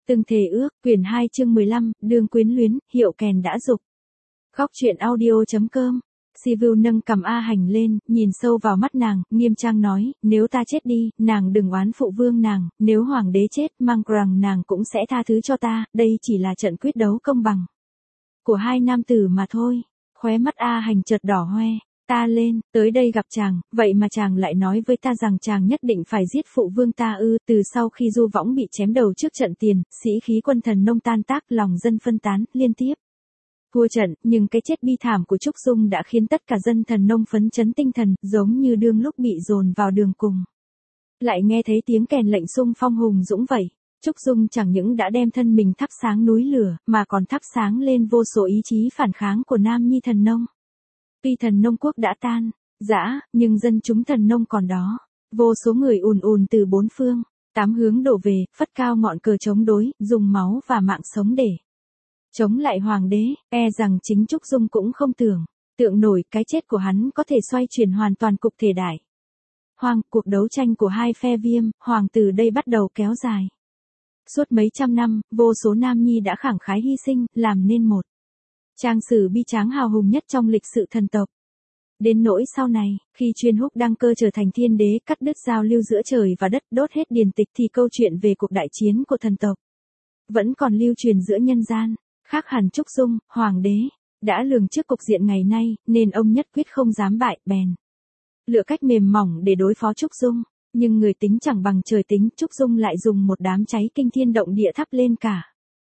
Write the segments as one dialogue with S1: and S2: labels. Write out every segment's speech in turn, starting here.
S1: Từng thề ước, quyển 2 chương 15, đương quyến luyến, hiệu kèn đã dục. Góc truyện audio.com. Sivu nâng cầm A Hành lên, nhìn sâu vào mắt nàng, nghiêm trang nói, nếu ta chết đi, nàng đừng oán phụ vương nàng, nếu hoàng đế chết, mang rằng nàng cũng sẽ tha thứ cho ta, đây chỉ là trận quyết đấu công bằng của hai nam tử mà thôi. Khóe mắt A Hành chợt đỏ hoe. Ta lên, tới đây gặp chàng, vậy mà chàng lại nói với ta rằng chàng nhất định phải giết phụ vương ta ư. Từ sau khi Du Võng bị chém đầu trước trận tiền, sĩ khí quân Thần Nông tan tác, lòng dân phân tán, liên tiếp thua trận, nhưng cái chết bi thảm của Trúc Dung đã khiến tất cả dân Thần Nông phấn chấn tinh thần, giống như đương lúc bị dồn vào đường cùng. Lại nghe thấy tiếng kèn lệnh xung phong hùng dũng vậy. Trúc Dung chẳng những đã đem thân mình thắp sáng núi lửa, mà còn thắp sáng lên vô số ý chí phản kháng của Nam Nhi Thần Nông. Tuy Thần Nông quốc đã tan rã, nhưng dân chúng Thần Nông còn đó. Vô số người ùn ùn từ bốn phương, tám hướng đổ về, phất cao ngọn cờ chống đối, dùng máu và mạng sống để chống lại hoàng đế. Rằng chính Trúc Dung cũng không tưởng tượng nổi cái chết của hắn có thể xoay chuyển hoàn toàn cục thể đại Hoàng. Cuộc đấu tranh của hai phe Viêm, Hoàng từ đây bắt đầu kéo dài. Suốt mấy trăm năm, vô số nam nhi đã khẳng khái hy sinh, làm nên một trang sử bi tráng hào hùng nhất trong lịch sử thần tộc. Đến nỗi sau này, khi Chuyên Húc đăng cơ trở thành thiên đế, cắt đứt giao lưu giữa trời và đất, đốt hết điển tịch, thì câu chuyện về cuộc đại chiến của thần tộc vẫn còn lưu truyền giữa nhân gian. Khác hẳn Trúc Dung, hoàng đế đã lường trước cục diện ngày nay, nên ông nhất quyết không dám bại, bèn lựa cách mềm mỏng để đối phó Trúc Dung. Nhưng người tính chẳng bằng trời tính, Trúc Dung lại dùng một đám cháy kinh thiên động địa thắp lên cả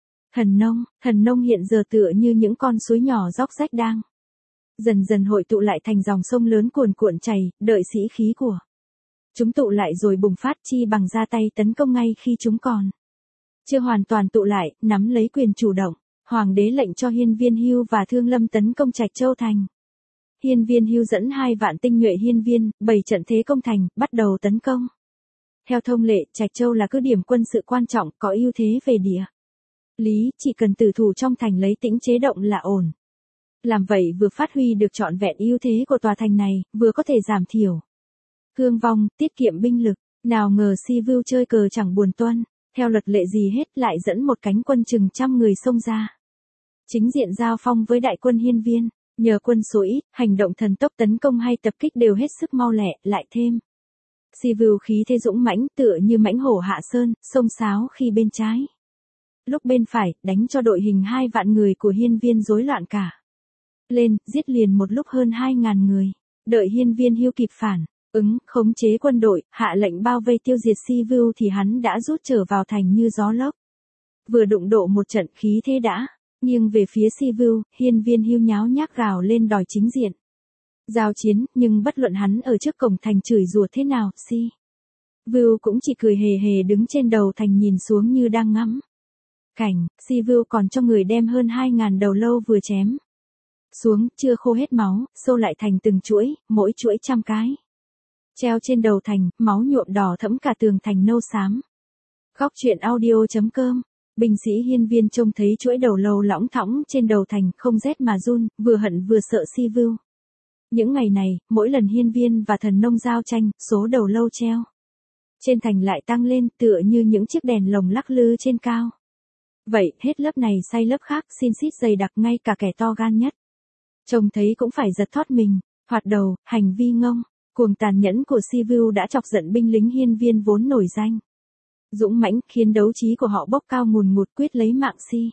S1: Thần Nông hiện giờ tựa như những con suối nhỏ róc rách đang dần dần hội tụ lại thành dòng sông lớn cuồn cuộn chảy, đợi sĩ khí của chúng tụ lại rồi bùng phát, chi bằng ra tay tấn công ngay khi chúng còn chưa hoàn toàn tụ lại, nắm lấy quyền chủ động. Hoàng đế lệnh cho Hiên Viên Hưu và Thương Lâm tấn công Trạch Châu thành. Hiên Viên Hưu dẫn 2 vạn tinh nhuệ hiên viên, bày trận thế công thành, bắt đầu tấn công. Theo thông lệ, Trạch Châu là cứ điểm quân sự quan trọng, có ưu thế về địa lý, chỉ cần tử thủ trong thành lấy tĩnh chế động là ổn. Làm vậy vừa phát huy được trọn vẹn ưu thế của tòa thành này, vừa có thể giảm thiểu thương vong, tiết kiệm binh lực. Nào ngờ Sivu chơi cờ chẳng buồn tuân, theo luật lệ gì hết, lại dẫn một cánh quân chừng 100 người xông ra chính diện giao phong với đại quân hiên viên. Nhờ quân số ít, hành động thần tốc tấn công hay tập kích đều hết sức mau lẹ, lại thêm Sivu khí thế dũng mãnh, tựa như mãnh hổ hạ sơn, xông xáo khi bên trái, lúc bên phải, đánh cho đội hình 2 vạn người của hiên viên rối loạn cả lên, giết liền một lúc hơn 2.000 người. Đợi Hiên Viên Hưu kịp phản ứng, khống chế quân đội, hạ lệnh bao vây tiêu diệt Sivu thì hắn đã rút trở vào thành như gió lốc. Vừa đụng độ một trận, khí thế đã nghiêng về phía Sivu. Hiên Viên Hưu nháo nhác gào lên đòi chính diện giao chiến, nhưng bất luận hắn ở trước cổng thành chửi rủa thế nào, Sivu cũng chỉ cười hề hề đứng trên đầu thành nhìn xuống như đang ngắm cảnh. Sivu còn cho người đem hơn 2.000 đầu lâu vừa chém xuống, chưa khô hết máu, xô lại thành từng chuỗi, mỗi chuỗi 100 cái. Treo trên đầu thành, máu nhuộm đỏ thẫm cả tường thành nâu xám. Góc truyện audio.com. Binh sĩ hiên viên trông thấy chuỗi đầu lâu lõng thõng trên đầu thành, không rét mà run, vừa hận vừa sợ Sivu. Những ngày này, mỗi lần hiên viên và Thần Nông giao tranh, số đầu lâu treo trên thành lại tăng lên, tựa như những chiếc đèn lồng lắc lư trên cao. Vậy, hết lớp này say lớp khác, xin xít dày đặc, ngay cả kẻ to gan nhất trông thấy cũng phải giật thót mình. Hoạt đầu, hành vi ngông cuồng tàn nhẫn của Sivu đã chọc giận binh lính hiên viên vốn nổi danh dũng mãnh, khiến đấu trí của họ bốc cao ngùn ngụt, quyết lấy mạng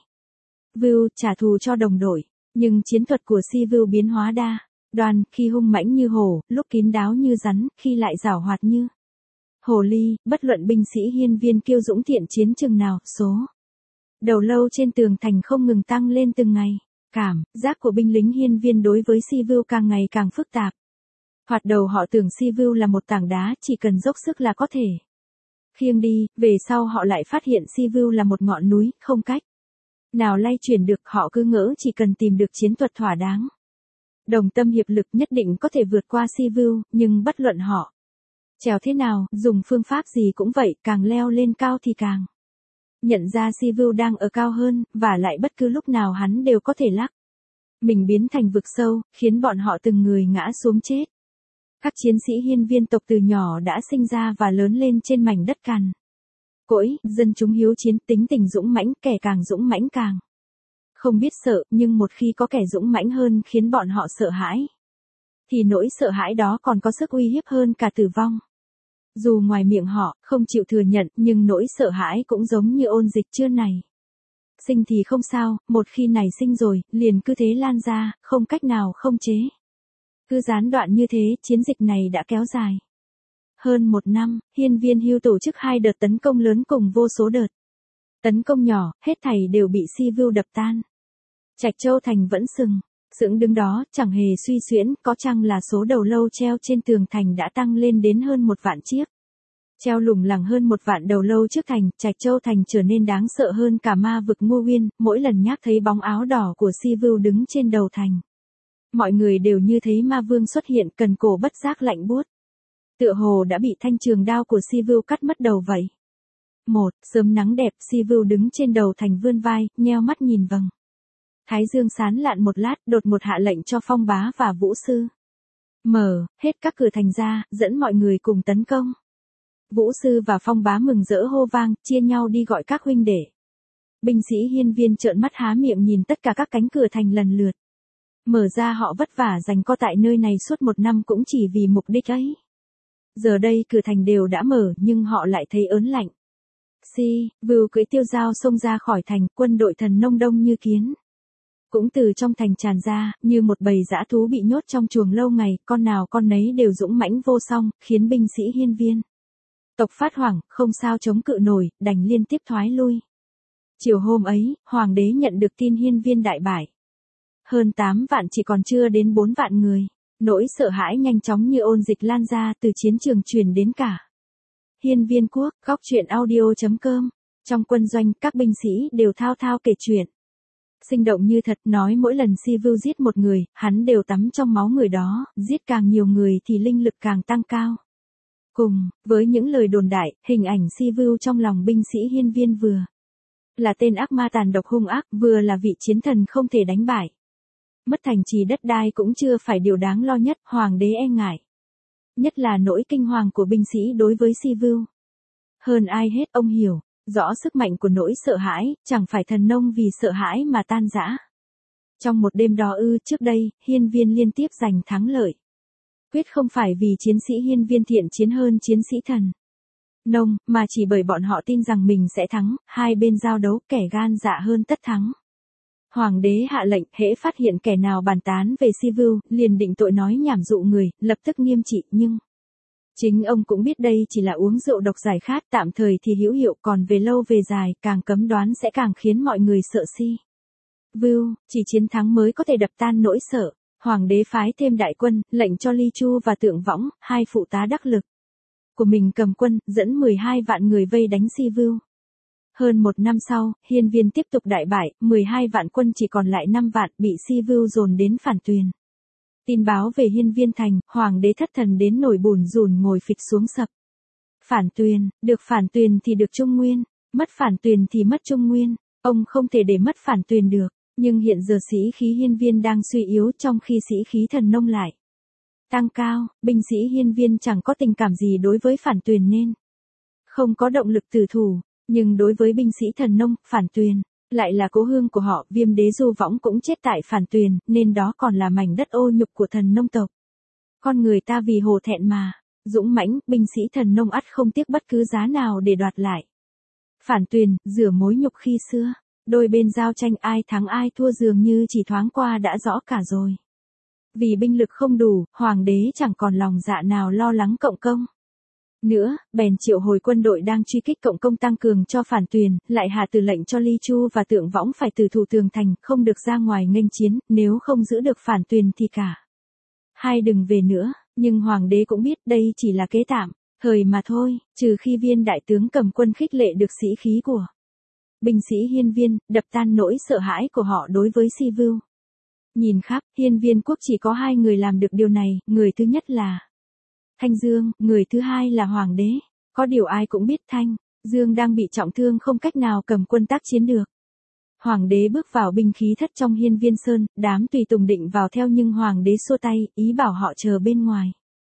S1: Sivu trả thù cho đồng đội. Nhưng chiến thuật của Sivu biến hóa đa đoan, khi hung mãnh như hổ, lúc kín đáo như rắn, khi lại giảo hoạt như hồ ly. Bất luận binh sĩ hiên viên kiêu dũng thiện chiến chừng nào, số đầu lâu trên tường thành không ngừng tăng lên từng ngày. Cảm giác của binh lính hiên viên đối với Sivu càng ngày càng phức tạp. Hoạt đầu họ tưởng Sivu là một tảng đá, chỉ cần dốc sức là có thể khiêng đi. Về sau họ lại phát hiện Sivu là một ngọn núi, không cách nào lay chuyển được. Họ cứ ngỡ chỉ cần tìm được chiến thuật thỏa đáng, đồng tâm hiệp lực, nhất định có thể vượt qua Sivu. Nhưng bất luận họ trèo thế nào, dùng phương pháp gì cũng vậy, càng leo lên cao thì càng nhận ra Sivu đang ở cao hơn, và lại bất cứ lúc nào hắn đều có thể lắc mình biến thành vực sâu, khiến bọn họ từng người ngã xuống chết. Các chiến sĩ hiên viên tộc từ nhỏ đã sinh ra và lớn lên trên mảnh đất cằn Cỗi, dân chúng hiếu chiến, tính tình dũng mãnh, kẻ càng dũng mãnh càng không biết sợ, nhưng một khi có kẻ dũng mãnh hơn khiến bọn họ sợ hãi, thì nỗi sợ hãi đó còn có sức uy hiếp hơn cả tử vong. Dù ngoài miệng họ không chịu thừa nhận, nhưng nỗi sợ hãi cũng giống như ôn dịch chưa này. Sinh thì không sao, một khi nảy sinh rồi, liền cứ thế lan ra, không cách nào không chế. Cứ gián đoạn như thế, chiến dịch này đã kéo dài hơn 1 năm. Hiên Viên Hưu tổ chức 2 đợt tấn công lớn cùng vô số đợt tấn công nhỏ, hết thảy đều bị Si Vưu đập tan. Trạch Châu thành vẫn sững đứng đó, chẳng hề suy xuyễn, có chăng là số đầu lâu treo trên tường thành đã tăng lên đến hơn 1 vạn chiếc. Treo lủng lẳng hơn 1 vạn đầu lâu trước thành, Trạch Châu thành trở nên đáng sợ hơn cả ma vực Ngô Uyên, mỗi lần nhắc thấy bóng áo đỏ của Si Vưu đứng trên đầu thành. Mọi người đều như thấy ma vương xuất hiện, cần cổ bất giác lạnh buốt. Tựa hồ đã bị thanh trường đao của Si Vưu cắt mất đầu vậy. Sớm nắng đẹp, Si Vưu đứng trên đầu thành vươn vai, nheo mắt nhìn vầng thái dương sáng lạn một lát, đột ngột hạ lệnh cho Phong Bá và Vũ Sư mở hết các cửa thành ra, dẫn mọi người cùng tấn công. Vũ Sư và Phong Bá mừng rỡ hô vang, chia nhau đi gọi các huynh đệ. Binh sĩ Hiên Viên trợn mắt há miệng nhìn tất cả các cánh cửa thành lần lượt mở ra, họ vất vả giằng co tại nơi này suốt 1 năm cũng chỉ vì mục đích ấy. Giờ đây cửa thành đều đã mở, nhưng họ lại thấy ớn lạnh. Si Vưu cưỡi tiêu dao xông ra khỏi thành, quân đội thần nông đông như kiến cũng từ trong thành tràn ra, như một bầy dã thú bị nhốt trong chuồng lâu ngày, con nào con nấy đều dũng mãnh vô song, khiến binh sĩ Hiên Viên tộc phát hoảng, không sao chống cự nổi, đành liên tiếp thoái lui. Chiều hôm ấy, hoàng đế nhận được tin Hiên Viên đại bại. Hơn 8 vạn chỉ còn chưa đến 4 vạn người. Nỗi sợ hãi nhanh chóng như ôn dịch lan ra, từ chiến trường truyền đến cả Hiên Viên quốc. Góc truyện audio.com. Trong quân doanh, các binh sĩ đều thao thao kể chuyện sinh động như thật, nói mỗi lần Si Vưu giết một người, hắn đều tắm trong máu người đó, giết càng nhiều người thì linh lực càng tăng cao. Cùng với những lời đồn đại, hình ảnh Si Vưu trong lòng binh sĩ Hiên Viên vừa là tên ác ma tàn độc hung ác, vừa là vị chiến thần không thể đánh bại. Mất thành trì đất đai cũng chưa phải điều đáng lo nhất, hoàng đế e ngại nhất là nỗi kinh hoàng của binh sĩ đối với Si Vưu. Hơn ai hết, ông hiểu rõ sức mạnh của nỗi sợ hãi, chẳng phải thần nông vì sợ hãi mà tan rã. Trong một đêm đó trước đây, Hiên Viên liên tiếp giành thắng lợi. Quyết không phải vì chiến sĩ Hiên Viên thiện chiến hơn chiến sĩ thần nông, mà chỉ bởi bọn họ tin rằng mình sẽ thắng, hai bên giao đấu, kẻ gan dạ hơn tất thắng. Hoàng đế hạ lệnh, hễ phát hiện kẻ nào bàn tán về Si Vưu, liền định tội nói nhảm dụ người, lập tức nghiêm trị, nhưng chính ông cũng biết đây chỉ là uống rượu độc giải khát, tạm thời thì hữu hiệu, còn về lâu về dài, càng cấm đoán sẽ càng khiến mọi người sợ Si Vưu. Chỉ chiến thắng mới có thể đập tan nỗi sợ. Hoàng đế phái thêm đại quân, lệnh cho Ly Chu và Tượng Võng, 2 phụ tá đắc lực của mình cầm quân, dẫn 12 vạn người vây đánh Si Vưu. Hơn 1 năm sau, Hiên Viên tiếp tục đại bại, 12 vạn quân chỉ còn lại 5 vạn, bị Si Vưu dồn đến Phản Tuyền. Tin báo về Hiên Viên thành, hoàng đế thất thần đến nổi bùn rùn ngồi phịch xuống sập. Phản Tuyền, được Phản Tuyền thì được Trung Nguyên, mất Phản Tuyền thì mất Trung Nguyên, ông không thể để mất Phản Tuyền được, nhưng hiện giờ sĩ khí Hiên Viên đang suy yếu, trong khi sĩ khí thần nông lại tăng cao, binh sĩ Hiên Viên chẳng có tình cảm gì đối với Phản Tuyền nên không có động lực tử thủ, nhưng đối với binh sĩ thần nông, Phản Tuyền lại là cố hương của họ. Viêm đế Du Võng cũng chết tại Phản Tuyền, nên đó còn là mảnh đất ô nhục của thần nông tộc. Con người ta vì hổ thẹn mà dũng mãnh, binh sĩ thần nông ắt không tiếc bất cứ giá nào để đoạt lại Phản Tuyền, rửa mối nhục khi xưa. Đôi bên giao tranh ai thắng ai thua dường như chỉ thoáng qua đã rõ cả rồi. Vì binh lực không đủ, hoàng đế chẳng còn lòng dạ nào lo lắng Cộng công nữa, bèn triệu hồi quân đội đang truy kích Cộng công tăng cường cho Phản Tuyền, lại hạ từ lệnh cho Ly Chu và Tượng Võng phải tử thủ tường thành, không được ra ngoài nghênh chiến, nếu không giữ được Phản Tuyền thì cả hai đừng về nữa. Nhưng hoàng đế cũng biết đây chỉ là kế tạm thời mà thôi, trừ khi Viên đại tướng cầm quân khích lệ được sĩ khí của binh sĩ Hiên Viên, đập tan nỗi sợ hãi của họ đối với Si Vưu. Nhìn khắp, Hiên Viên quốc chỉ có 2 người làm được điều này, người thứ nhất là Thanh Dương, người thứ hai là hoàng đế. Có điều ai cũng biết Thanh Dương đang bị trọng thương không cách nào cầm quân tác chiến được. Hoàng đế bước vào binh khí thất trong Hiên Viên Sơn, đám tùy tùng định vào theo nhưng hoàng đế xua tay, ý bảo họ chờ bên ngoài.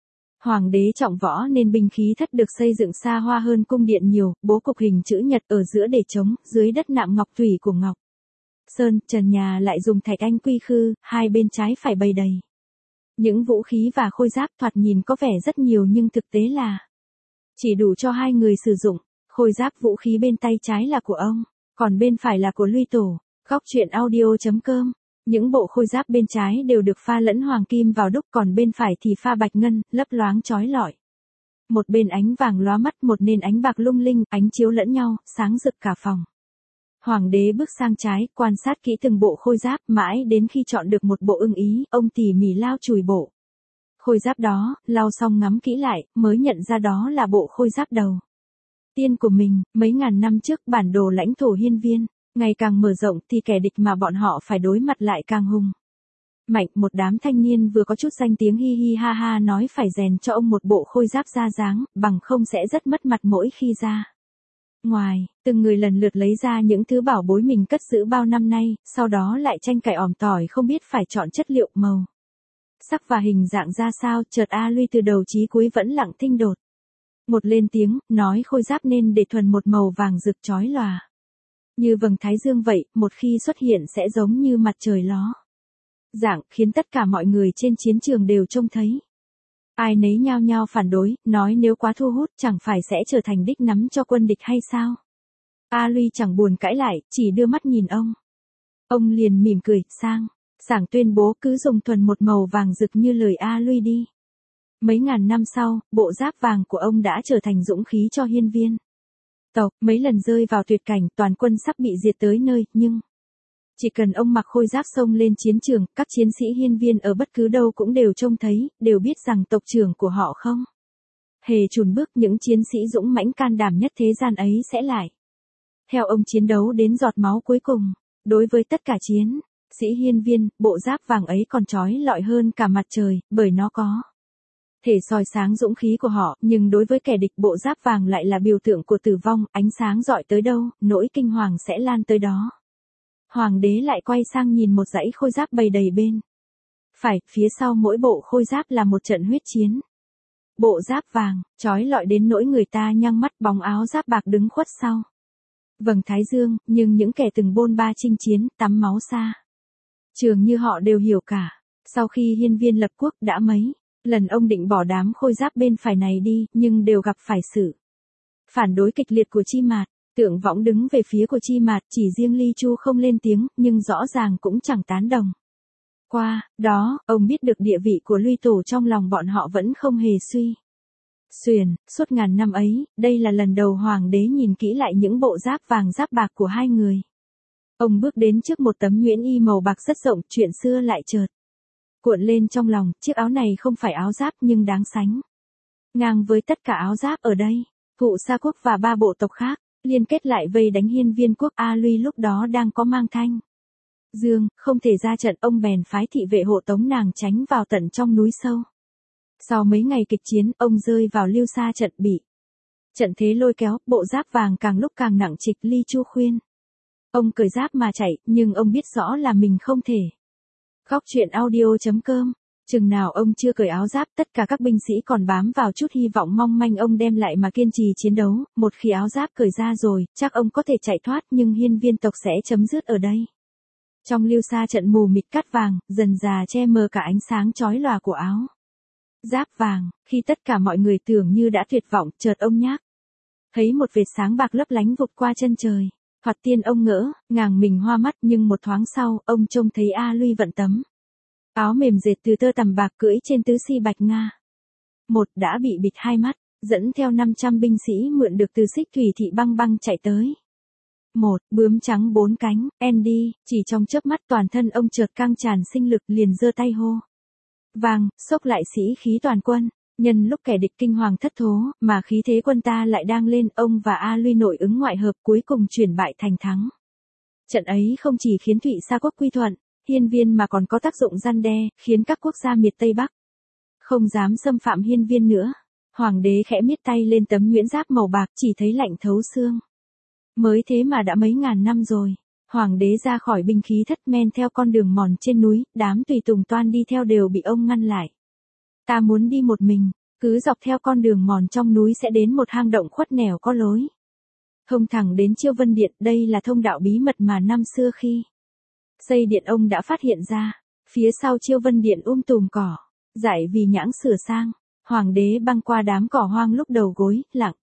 S1: Hoàng đế trọng võ nên binh khí thất được xây dựng xa hoa hơn cung điện nhiều, bố cục hình chữ nhật ở giữa để trống, dưới đất nạm ngọc thủy của ngọc sơn, trần nhà lại dùng thạch anh quy khư, hai bên trái phải bày đầy những vũ khí và khôi giáp, thoạt nhìn có vẻ rất nhiều nhưng thực tế là chỉ đủ cho hai người sử dụng. Khôi giáp vũ khí bên tay trái là của ông, còn bên phải là của Luy Tổ. Góc truyện audio.com. Những bộ khôi giáp bên trái đều được pha lẫn hoàng kim vào đúc, còn bên phải thì pha bạch ngân, lấp loáng chói lọi. Một bên ánh vàng lóa mắt, một bên ánh bạc lung linh, ánh chiếu lẫn nhau, sáng rực cả phòng. Hoàng đế bước sang trái, quan sát kỹ từng bộ khôi giáp, mãi đến khi chọn được một bộ ưng ý, ông tỉ mỉ lau chùi bộ khôi giáp đó, lau xong ngắm kỹ lại, mới nhận ra đó là bộ khôi giáp đầu tiên của mình. Mấy ngàn năm trước, bản đồ lãnh thổ Hiên Viên ngày càng mở rộng thì kẻ địch mà bọn họ phải đối mặt lại càng hùng mạnh. Một đám thanh niên vừa có chút danh tiếng hi hi ha ha nói phải rèn cho ông một bộ khôi giáp ra dáng, bằng không sẽ rất mất mặt mỗi khi ra ngoài. Từng người lần lượt lấy ra những thứ bảo bối mình cất giữ bao năm nay, sau đó lại tranh cãi ỏm tỏi không biết phải chọn chất liệu, màu sắc và hình dạng ra sao. Chợt A Luy từ đầu chí cuối vẫn lặng thinh đột một lên tiếng, nói khôi giáp nên để thuần một màu vàng rực chói lòa như vầng thái dương vậy, một khi xuất hiện sẽ giống như mặt trời ló dạng, khiến tất cả mọi người trên chiến trường đều trông thấy. Ai nấy nhao nhao phản đối, nói nếu quá thu hút chẳng phải sẽ trở thành đích nắm cho quân địch hay sao. A Luy chẳng buồn cãi lại, chỉ đưa mắt nhìn ông. Ông liền mỉm cười, sảng tuyên bố cứ dùng thuần một màu vàng rực như lời A Luy đi. Mấy ngàn năm sau, bộ giáp vàng của ông đã trở thành dũng khí cho Hiên Viên tộc. Mấy lần rơi vào tuyệt cảnh, toàn quân sắp bị diệt tới nơi, nhưng chỉ cần ông mặc khôi giáp xông lên chiến trường, các chiến sĩ Hiên Viên ở bất cứ đâu cũng đều trông thấy, đều biết rằng tộc trưởng của họ không hề chùn bước. Những chiến sĩ dũng mãnh can đảm nhất thế gian ấy sẽ lại theo ông chiến đấu đến giọt máu cuối cùng. Đối với tất cả chiến sĩ Hiên Viên, bộ giáp vàng ấy còn chói lọi hơn cả mặt trời, bởi nó có thể soi sáng dũng khí của họ, nhưng đối với kẻ địch, bộ giáp vàng lại là biểu tượng của tử vong, ánh sáng rọi tới đâu, nỗi kinh hoàng sẽ lan tới đó. Hoàng đế lại quay sang nhìn một dãy khôi giáp bày đầy bên phải, phía sau mỗi bộ khôi giáp là một trận huyết chiến. Bộ giáp vàng, chói lọi đến nỗi người ta nhăng mắt, bóng áo giáp bạc đứng khuất sau vầng thái dương, nhưng những kẻ từng bôn ba chinh chiến, tắm máu xa trường như họ đều hiểu cả. Sau khi Hiên Viên lập quốc, đã mấy lần ông định bỏ đám khôi giáp bên phải này đi, nhưng đều gặp phải sự phản đối kịch liệt của Chi Mạt. Tượng Võng đứng về phía của Chi Mạt, chỉ riêng Ly Chu không lên tiếng, nhưng rõ ràng cũng chẳng tán đồng. Qua đó, ông biết được địa vị của Luy Tổ trong lòng bọn họ vẫn không hề suy xuyển. Suốt ngàn năm ấy, đây là lần đầu Hoàng đế nhìn kỹ lại những bộ giáp vàng giáp bạc của hai người. Ông bước đến trước một tấm nhuyễn y màu bạc rất rộng, chuyện xưa lại chợt cuộn lên trong lòng. Chiếc áo này không phải áo giáp nhưng đáng sánh ngang với tất cả áo giáp ở đây. Phụ Sa quốc và 3 bộ tộc khác liên kết lại vây đánh Hiên Viên quốc. A Luy lúc đó đang có mang Thanh Dương, không thể ra trận, ông bèn phái thị vệ hộ tống nàng tránh vào tận trong núi sâu. Sau mấy ngày kịch chiến, ông rơi vào Lưu Sa trận, bị trận thế lôi kéo, bộ giáp vàng càng lúc càng nặng trịch. Ly Chu khuyên ông cởi giáp mà chạy, nhưng ông biết rõ là mình không thể. Góc truyện audio.com. Chừng nào ông chưa cởi áo giáp, tất cả các binh sĩ còn bám vào chút hy vọng mong manh ông đem lại mà kiên trì chiến đấu. Một khi áo giáp cởi ra rồi, chắc ông có thể chạy thoát, nhưng Hiên Viên tộc sẽ chấm dứt ở đây. Trong Lưu Sa trận mù mịt cát vàng, dần dà che mờ cả ánh sáng chói lòa của áo giáp vàng. Khi tất cả mọi người tưởng như đã tuyệt vọng, chợt ông nhác thấy một vệt sáng bạc lấp lánh vụt qua chân trời. Thoạt tiên ông ngỡ ngàng mình hoa mắt, nhưng một thoáng sau, ông trông thấy A Luy vận tấm áo mềm dệt từ tơ tằm bạc, cưỡi trên tứ si bạch nga. Đã bị bịt hai mắt, dẫn theo 500 binh sĩ mượn được từ Xích Thủy thị băng băng chạy tới. Bướm trắng 4 cánh, Andy, chỉ trong chớp mắt toàn thân ông chợt căng tràn sinh lực, liền giơ tay hô vang, xốc lại sĩ khí toàn quân. Nhân lúc kẻ địch kinh hoàng thất thố, mà khí thế quân ta lại đang lên, ông và A Luy nội ứng ngoại hợp, cuối cùng chuyển bại thành thắng. Trận ấy không chỉ khiến Thụy Sa quốc quy thuận Hiên Viên mà còn có tác dụng răn đe, khiến các quốc gia miệt Tây Bắc không dám xâm phạm Hiên Viên nữa. Hoàng đế khẽ miết tay lên tấm nhuyễn giáp màu bạc, chỉ thấy lạnh thấu xương. Mới thế mà đã mấy ngàn năm rồi. Hoàng đế ra khỏi binh khí thất, men theo con đường mòn trên núi, đám tùy tùng toan đi theo đều bị ông ngăn lại. Ta muốn đi một mình. Cứ dọc theo con đường mòn trong núi sẽ đến một hang động khuất nẻo có lối. Thông thẳng đến Chiêu Vân Điện, đây là thông đạo bí mật mà năm xưa khi xây điện ông đã phát hiện ra. Phía sau Chiêu Vân Điện tùm cỏ, dại vì nhãng sửa sang. Hoàng đế băng qua đám cỏ hoang lúc đầu gối, lặng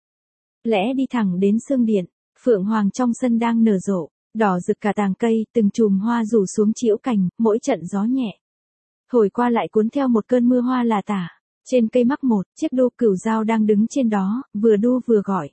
S1: lẽ đi thẳng đến Sương Điện. Phượng hoàng trong sân đang nở rộ, đỏ rực cả tàng cây, từng chùm hoa rủ xuống trĩu cành, mỗi trận gió nhẹ thổi qua lại cuốn theo một cơn mưa hoa là tả. Trên cây mắc một chiếc đu cửu dao đang đứng trên đó, vừa đu vừa gọi.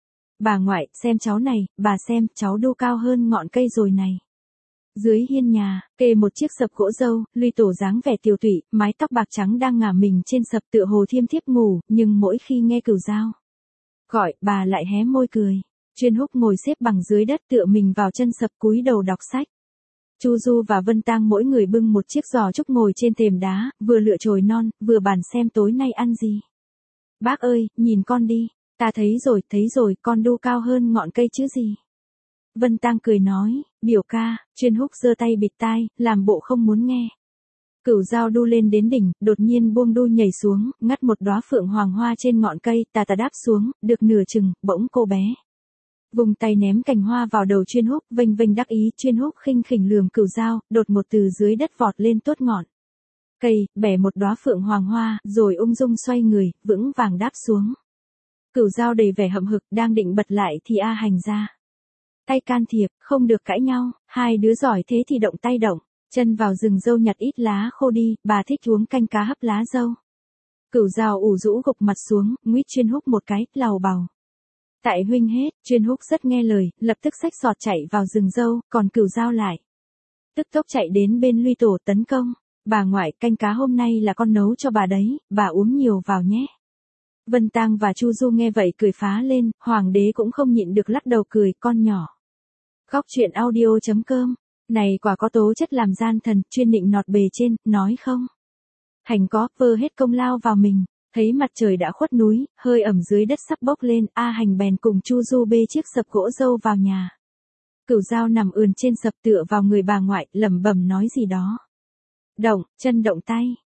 S1: Bà ngoại, xem cháu này, bà xem, cháu đu cao hơn ngọn cây rồi này. Dưới hiên nhà, kê một chiếc sập gỗ dâu, Luy Tổ dáng vẻ tiều tụy, mái tóc bạc trắng đang ngả mình trên sập tựa hồ thiêm thiếp ngủ, nhưng mỗi khi nghe cửu dao gọi, bà lại hé môi cười. Chuyên Húc ngồi xếp bằng dưới đất tựa mình vào chân sập cúi đầu đọc sách. Chu Du và Vân Tang mỗi người bưng một chiếc giò trúc ngồi trên thềm đá, vừa lựa chồi non, vừa bàn xem tối nay ăn gì. Bác ơi, nhìn con đi, ta thấy rồi, con đu cao hơn ngọn cây chứ gì. Vân Tang cười nói, biểu ca. Chuyên Húc giơ tay bịt tai, làm bộ không muốn nghe. Cửu dao đu lên đến đỉnh, đột nhiên buông đu nhảy xuống, ngắt một đóa phượng hoàng hoa trên ngọn cây, tà đáp xuống, được nửa chừng, bỗng cô bé vùng tay ném cành hoa vào đầu Chuyên Húc, vênh vênh đắc ý. Chuyên Húc khinh khỉnh lườm cửu dao, đột một từ dưới đất vọt lên tuốt ngọn cây, bẻ một đóa phượng hoàng hoa, rồi ung dung xoay người, vững vàng đáp xuống. Cửu dao đầy vẻ hậm hực, đang định bật lại thì A Hành ra tay can thiệp, không được cãi nhau, hai đứa giỏi thế thì động tay động, chân vào rừng dâu nhặt ít lá khô đi, bà thích uống canh cá hấp lá dâu. Cửu dao ủ rũ gục mặt xuống, nguýt Chuyên Húc một cái, làu bàu. Tại huynh hết. Chuyên Húc rất nghe lời, lập tức xách giọt chạy vào rừng dâu, còn cửu dao lại tức tốc chạy đến bên Luy Tổ tấn công. Bà ngoại, canh cá hôm nay là con nấu cho bà đấy, bà uống nhiều vào nhé. Vân Tang và Chu Du nghe vậy cười phá lên, hoàng đế cũng không nhịn được lắc đầu cười, con nhỏ. Góc truyện audio.com, này quả có tố chất làm gian thần, chuyên nịnh nọt bề trên, nói không. Hành có, vơ hết công lao vào mình. Thấy mặt trời đã khuất núi, hơi ẩm dưới đất sắp bốc lên, A Hành bèn cùng Chu Du bê chiếc sập gỗ dâu vào nhà. Cửu dao nằm ườn trên sập tựa vào người bà ngoại, lẩm bẩm nói gì đó. Động chân động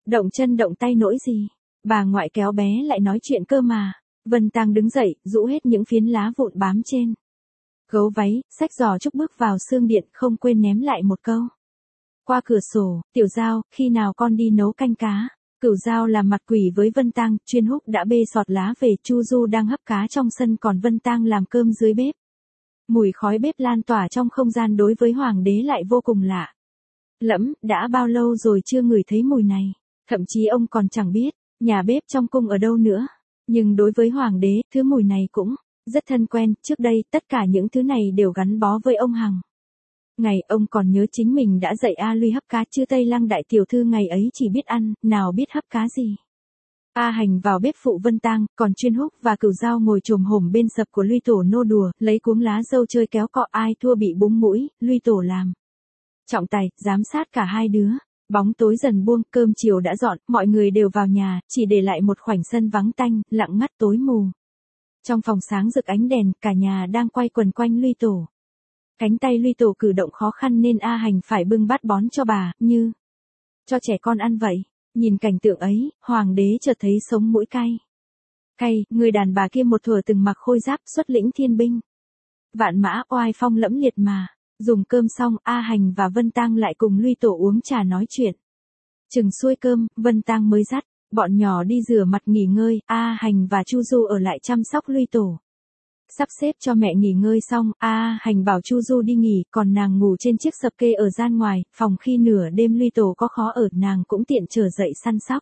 S1: tay nỗi gì. Bà ngoại kéo bé lại nói chuyện cơ mà. Vân Tang đứng dậy, rũ hết những phiến lá vụn bám trên gấu váy, xách giò trúc bước vào Sương Điện, không quên ném lại một câu. Qua cửa sổ, tiểu dao, khi nào con đi nấu canh cá. Cửu dao làm mặt quỷ với Vân Tang. Chuyên Húc đã bê sọt lá về, Chu Du đang hấp cá trong sân, còn Vân Tang làm cơm dưới bếp. Mùi khói bếp lan tỏa trong không gian, đối với hoàng đế lại vô cùng lạ lẫm, đã bao lâu rồi chưa ngửi thấy mùi này. Thậm chí ông còn chẳng biết nhà bếp trong cung ở đâu nữa. Nhưng đối với hoàng đế, thứ mùi này cũng rất thân quen. Trước đây, tất cả những thứ này đều gắn bó với ông hằng ngày. Ông còn nhớ chính mình đã dạy A Luy hấp cá chưa. Tây Lăng đại tiểu thư ngày ấy chỉ biết ăn, nào biết hấp cá gì. A Hành vào bếp phụ Vân Tang, còn Chuyên Húc và cửu dao ngồi chồm hổm bên sập của Luy Tổ nô đùa, lấy cuống lá dâu chơi kéo cọ, ai thua bị búng mũi. Luy Tổ làm trọng tài, giám sát cả hai đứa. Bóng tối dần buông, cơm chiều đã dọn, mọi người đều vào nhà, chỉ để lại một khoảnh sân vắng tanh, lặng ngắt tối mù. Trong phòng sáng rực ánh đèn, cả nhà đang quay quần quanh Luy Tổ. Cánh tay Luy Tổ cử động khó khăn nên A Hành phải bưng bát bón cho bà, như cho trẻ con ăn vậy. Nhìn cảnh tượng ấy, hoàng đế chợt thấy sống mũi cay. Người đàn bà kia một thuở từng mặc khôi giáp, xuất lĩnh thiên binh vạn mã, oai phong lẫm liệt mà. Dùng cơm xong, A Hành và Vân Tang lại cùng Luy Tổ uống trà nói chuyện. Chừng xuôi cơm, Vân Tang mới dắt bọn nhỏ đi rửa mặt nghỉ ngơi. A Hành và Chu Du ở lại chăm sóc Luy Tổ. Sắp xếp cho mẹ nghỉ ngơi xong, A Hành bảo Chu Du đi nghỉ, còn nàng ngủ trên chiếc sập kê ở gian ngoài, phòng khi nửa đêm Luy Tổ có khó ở, nàng cũng tiện trở dậy săn sóc.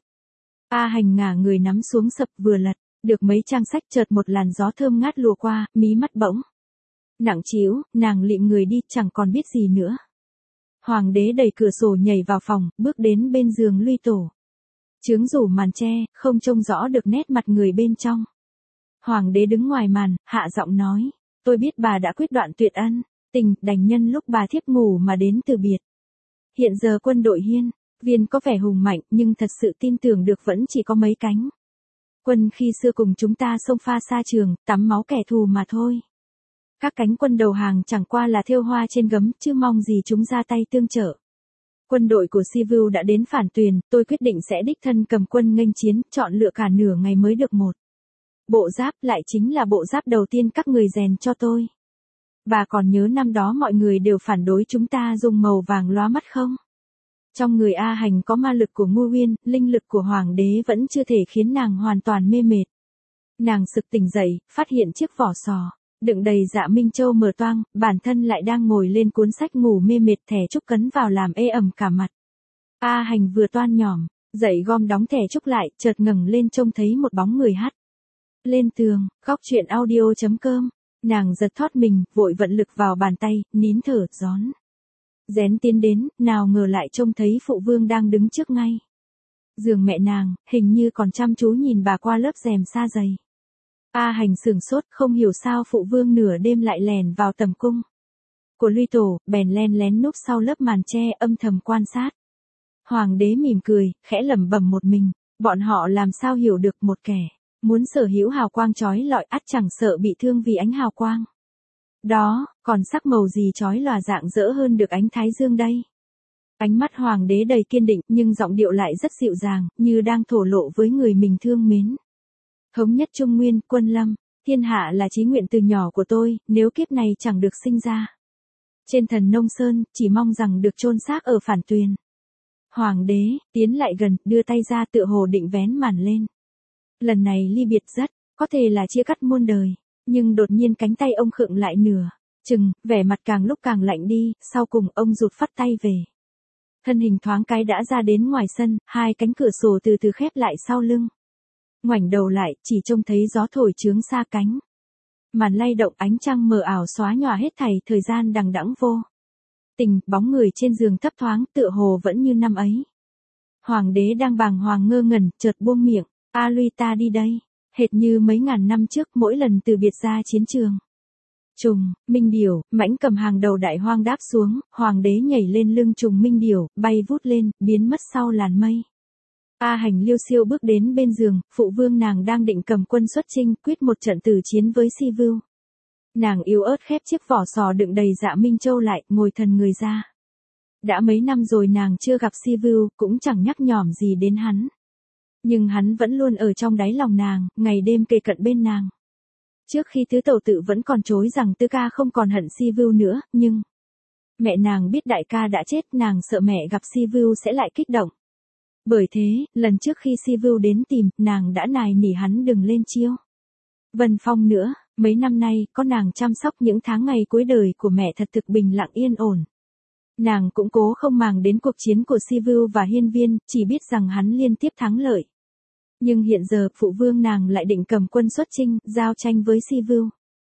S1: A Hành ngả người nắm xuống sập, vừa lật được mấy trang sách, chợt một làn gió thơm ngát lùa qua, mí mắt bỗng nặng trĩu, nàng lịm người đi, chẳng còn biết gì nữa. Hoàng đế đẩy cửa sổ nhảy vào phòng, bước đến bên giường Luy Tổ. Chướng rủ màn che, không trông rõ được nét mặt người bên trong. Hoàng đế đứng ngoài màn, hạ giọng nói, tôi biết bà đã quyết đoạn tuyệt ân tình, đành nhân lúc bà thiếp ngủ mà đến từ biệt. Hiện giờ quân đội hiên viên có vẻ hùng mạnh, nhưng thật sự tin tưởng được vẫn chỉ có mấy cánh quân khi xưa cùng chúng ta xông pha xa trường, tắm máu kẻ thù mà thôi. Các cánh quân đầu hàng chẳng qua là thêu hoa trên gấm, chứ mong gì chúng ra tay tương trợ. Quân đội của Sivu đã đến Phản Tuyền, tôi quyết định sẽ đích thân cầm quân nghênh chiến, chọn lựa cả nửa ngày mới được một bộ giáp, lại chính là bộ giáp đầu tiên các người rèn cho tôi. Bà còn nhớ năm đó mọi người đều phản đối chúng ta dùng màu vàng lóa mắt không? Trong người A Hành có ma lực của Ngô Uyên, linh lực của Hoàng đế vẫn chưa thể khiến nàng hoàn toàn mê mệt. Nàng sực tỉnh dậy, phát hiện chiếc vỏ sò đựng đầy Dạ Minh Châu mở toang, bản thân lại đang ngồi lên cuốn sách ngủ mê mệt, thẻ trúc cấn vào làm ê ẩm cả mặt. A Hành vừa toan nhỏm dậy gom đóng thẻ trúc lại, chợt ngẩng lên trông thấy một bóng người hắt lên tường. Góc truyện audio.com. Nàng giật thót mình, vội vận lực vào bàn tay, nín thở, rón rén tiến đến, nào ngờ lại trông thấy phụ vương đang đứng trước ngay giường mẹ nàng, hình như còn chăm chú nhìn bà qua lớp rèm sa dày. A Hành sửng sốt, không hiểu sao phụ vương nửa đêm lại lèn vào tầm cung của Luy Tổ, bèn len lén núp sau lớp màn che, âm thầm quan sát. Hoàng đế mỉm cười, khẽ lẩm bẩm một mình, bọn họ làm sao hiểu được một kẻ muốn sở hữu hào quang chói lọi ắt chẳng sợ bị thương vì ánh hào quang đó, còn sắc màu gì chói lòa rạng rỡ hơn được ánh thái dương đây. Ánh mắt hoàng đế đầy kiên định, nhưng giọng điệu lại rất dịu dàng, như đang thổ lộ với người mình thương mến. Thống nhất Trung Nguyên, quân lâm, thiên hạ là chí nguyện từ nhỏ của tôi, nếu kiếp này chẳng được sinh ra trên Thần Nông Sơn, chỉ mong rằng được chôn xác ở Phản Tuyền. Hoàng đế tiến lại gần, đưa tay ra tựa hồ định vén màn lên. Lần này ly biệt rất có thể là chia cắt muôn đời, nhưng đột nhiên cánh tay ông khựng lại nửa chừng, vẻ mặt càng lúc càng lạnh đi, sau cùng ông rụt phắt tay về. Thân hình thoáng cái đã ra đến ngoài sân, hai cánh cửa sổ từ từ khép lại sau lưng. Ngoảnh đầu lại, chỉ trông thấy gió thổi chướng xa cánh màn lay động, ánh trăng mờ ảo xóa nhòa hết thảy thời gian đằng đẵng vô tình, bóng người trên giường thấp thoáng, tựa hồ vẫn như năm ấy. Hoàng đế đang bàng hoàng ngơ ngẩn, chợt buông miệng, "A Luy, ta đi đây." Hệt như mấy ngàn năm trước, mỗi lần từ biệt ra chiến trường. Trùng, Minh Điểu, mãnh cầm hàng đầu đại hoang đáp xuống, hoàng đế nhảy lên lưng trùng Minh Điểu, bay vút lên, biến mất sau làn mây. A Hành liêu xiêu bước đến bên giường, phụ vương nàng đang định cầm quân xuất chinh, quyết một trận tử chiến với Si Vưu. Nàng yếu ớt khép chiếc vỏ sò đựng đầy Dạ Minh Châu lại, ngồi thần người ra. Đã mấy năm rồi nàng chưa gặp Si Vưu, cũng chẳng nhắc nhỏm gì đến hắn. Nhưng hắn vẫn luôn ở trong đáy lòng nàng, ngày đêm kề cận bên nàng. Trước khi tứ tẩu tự vẫn còn chối rằng tứ ca không còn hận Si Vưu nữa, nhưng mẹ nàng biết đại ca đã chết, nàng sợ mẹ gặp Si Vưu sẽ lại kích động. Bởi thế, lần trước khi Si Vưu đến tìm, nàng đã nài nỉ hắn đừng lên chiêu Vân Phong nữa. Mấy năm nay, có nàng chăm sóc, những tháng ngày cuối đời của mẹ thật thực bình lặng yên ổn. Nàng cũng cố không màng đến cuộc chiến của Si Vưu và Hiên Viên, chỉ biết rằng hắn liên tiếp thắng lợi. Nhưng hiện giờ, phụ vương nàng lại định cầm quân xuất chinh, giao tranh với Si Vưu.